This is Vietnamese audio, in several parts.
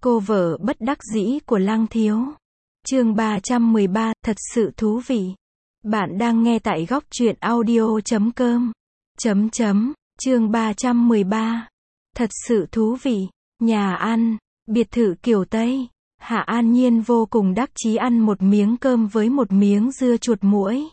Cô vợ bất đắc dĩ của Lăng Thiếu. Chương 313, thật sự thú vị. Bạn đang nghe tại góc truyện audio.com. Chương 313. Thật sự thú vị. Nhà ăn, biệt thự kiểu Tây. Hạ An Nhiên vô cùng đắc chí ăn một miếng cơm với một miếng dưa chuột muỗi.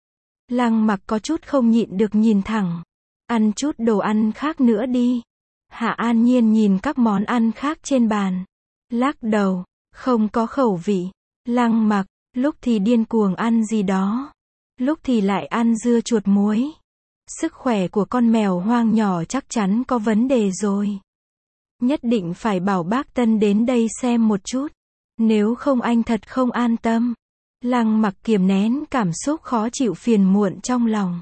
Lăng Mặc có chút không nhịn được nhìn thẳng. Ăn chút đồ ăn khác nữa đi. Hạ An Nhiên nhìn các món ăn khác trên bàn. Lắc đầu, không có khẩu vị. Lăng Mặc, lúc thì điên cuồng ăn gì đó. Lúc thì lại ăn dưa chuột muối. Sức khỏe của con mèo hoang nhỏ chắc chắn có vấn đề rồi. Nhất định phải bảo bác Tân đến đây xem một chút. Nếu không anh thật không an tâm. Lăng Mặc kiềm nén cảm xúc khó chịu phiền muộn trong lòng.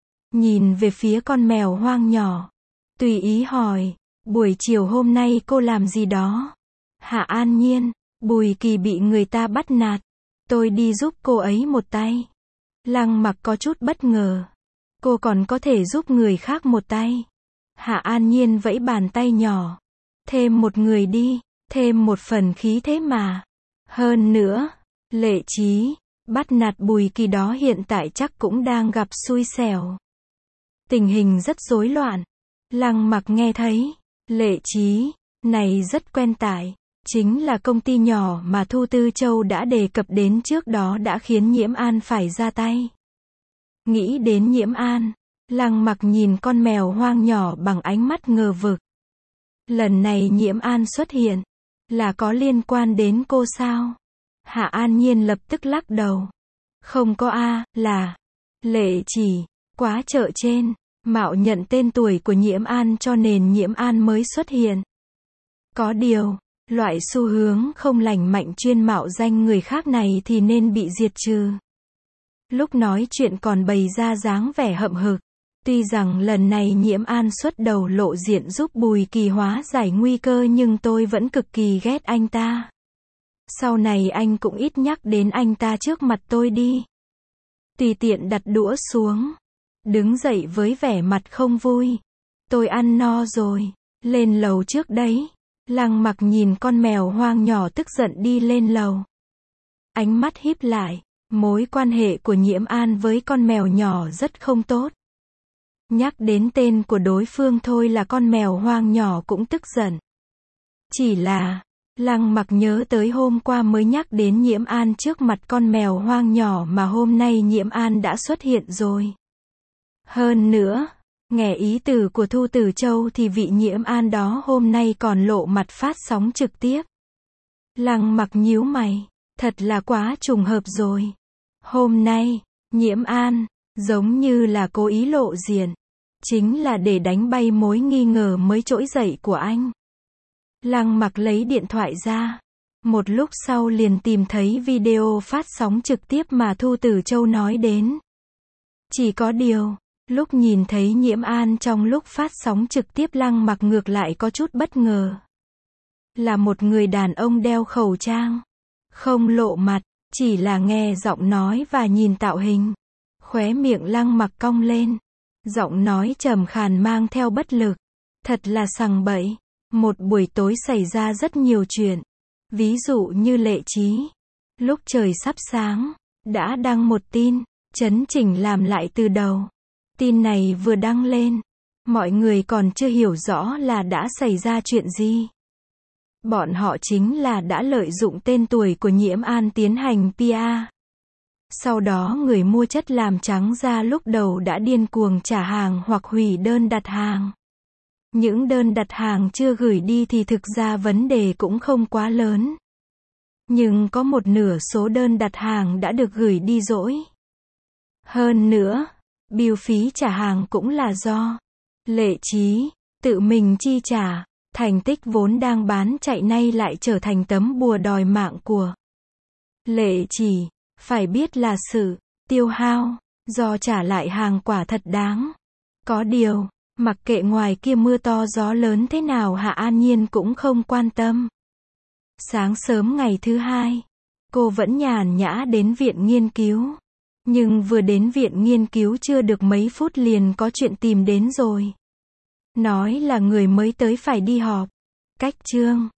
Nhìn về phía con mèo hoang nhỏ. Tùy ý hỏi, buổi chiều hôm nay cô làm gì đó? Hạ An Nhiên, Bùi Kỳ bị người ta bắt nạt. Tôi đi giúp cô ấy một tay. Lăng Mặc có chút bất ngờ. Cô còn có thể giúp người khác một tay. Hạ An Nhiên vẫy bàn tay nhỏ. Thêm một người đi, thêm một phần khí thế mà. Hơn nữa, Lệ Chí, bắt nạt Bùi Kỳ đó hiện tại chắc cũng đang gặp xui xẻo. Tình hình rất rối loạn. Lăng Mặc nghe thấy, Lệ Chí, này rất quen tại. Chính là công ty nhỏ mà Thu Tư Châu đã đề cập đến trước đó đã khiến Nhiễm An phải ra tay. Nghĩ đến Nhiễm An, Lăng Mặc nhìn con mèo hoang nhỏ bằng ánh mắt ngờ vực. Lần này Nhiễm An xuất hiện, là có liên quan đến cô sao? Hạ An Nhiên lập tức lắc đầu. Không có là Lệ Chỉ, quá chợ trên, mạo nhận tên tuổi của Nhiễm An cho nên Nhiễm An mới xuất hiện. Có điều, loại xu hướng không lành mạnh chuyên mạo danh người khác này thì nên bị diệt trừ. Lúc nói chuyện còn bày ra dáng vẻ hậm hực. Tuy rằng lần này Nhiễm An xuất đầu lộ diện giúp Bùi Kỳ hóa giải nguy cơ nhưng tôi vẫn cực kỳ ghét anh ta. Sau này anh cũng ít nhắc đến anh ta trước mặt tôi đi. Tùy tiện đặt đũa xuống. Đứng dậy với vẻ mặt không vui. Tôi ăn no rồi. Lên lầu trước đấy. Lăng Mặc nhìn con mèo hoang nhỏ tức giận đi lên lầu. Ánh mắt híp lại. Mối quan hệ của Nhiễm An với con mèo nhỏ rất không tốt. Nhắc đến tên của đối phương thôi là con mèo hoang nhỏ cũng tức giận. Chỉ là, Lăng Mặc nhớ tới hôm qua mới nhắc đến Nhiễm An trước mặt con mèo hoang nhỏ mà hôm nay Nhiễm An đã xuất hiện rồi. Hơn nữa, nghe ý từ của Thu Tử Châu thì vị Nhiễm An đó hôm nay còn lộ mặt phát sóng trực tiếp. Lăng Mặc nhíu mày, thật là quá trùng hợp rồi. Hôm nay, Nhiễm An, giống như là cố ý lộ diện. Chính là để đánh bay mối nghi ngờ mới trỗi dậy của anh. Lăng Mặc lấy điện thoại ra. Một lúc sau liền tìm thấy video phát sóng trực tiếp mà Thu Tử Châu nói đến. Chỉ có điều, lúc nhìn thấy Nhiễm An trong lúc phát sóng trực tiếp Lăng Mặc ngược lại có chút bất ngờ. Là một người đàn ông đeo khẩu trang. Không lộ mặt, chỉ là nghe giọng nói và nhìn tạo hình. Khóe miệng Lăng Mặc cong lên. Giọng nói trầm khàn mang theo bất lực. Thật là sằng bậy. Một buổi tối xảy ra rất nhiều chuyện. Ví dụ như Lệ Chí. Lúc trời sắp sáng, đã đăng một tin, chấn chỉnh làm lại từ đầu. Tin này vừa đăng lên. Mọi người còn chưa hiểu rõ là đã xảy ra chuyện gì. Bọn họ chính là đã lợi dụng tên tuổi của Nhiễm An tiến hành PR. Sau đó người mua chất làm trắng da lúc đầu đã điên cuồng trả hàng hoặc hủy đơn đặt hàng. Những đơn đặt hàng chưa gửi đi thì thực ra vấn đề cũng không quá lớn. Nhưng có một nửa số đơn đặt hàng đã được gửi đi rồi. Hơn nữa, bill phí trả hàng cũng là do Lệ Chí tự mình chi trả. Thành tích vốn đang bán chạy nay lại trở thành tấm bùa đòi mạng của Lệ Chỉ. Phải biết là sự tiêu hao do trả lại hàng quả thật đáng. Có điều, mặc kệ ngoài kia mưa to gió lớn thế nào Hạ An Nhiên cũng không quan tâm. Sáng sớm ngày thứ hai, cô vẫn nhàn nhã đến viện nghiên cứu. Nhưng vừa đến viện nghiên cứu chưa được mấy phút liền có chuyện tìm đến rồi. Nói là người mới tới phải đi họp. Cách chương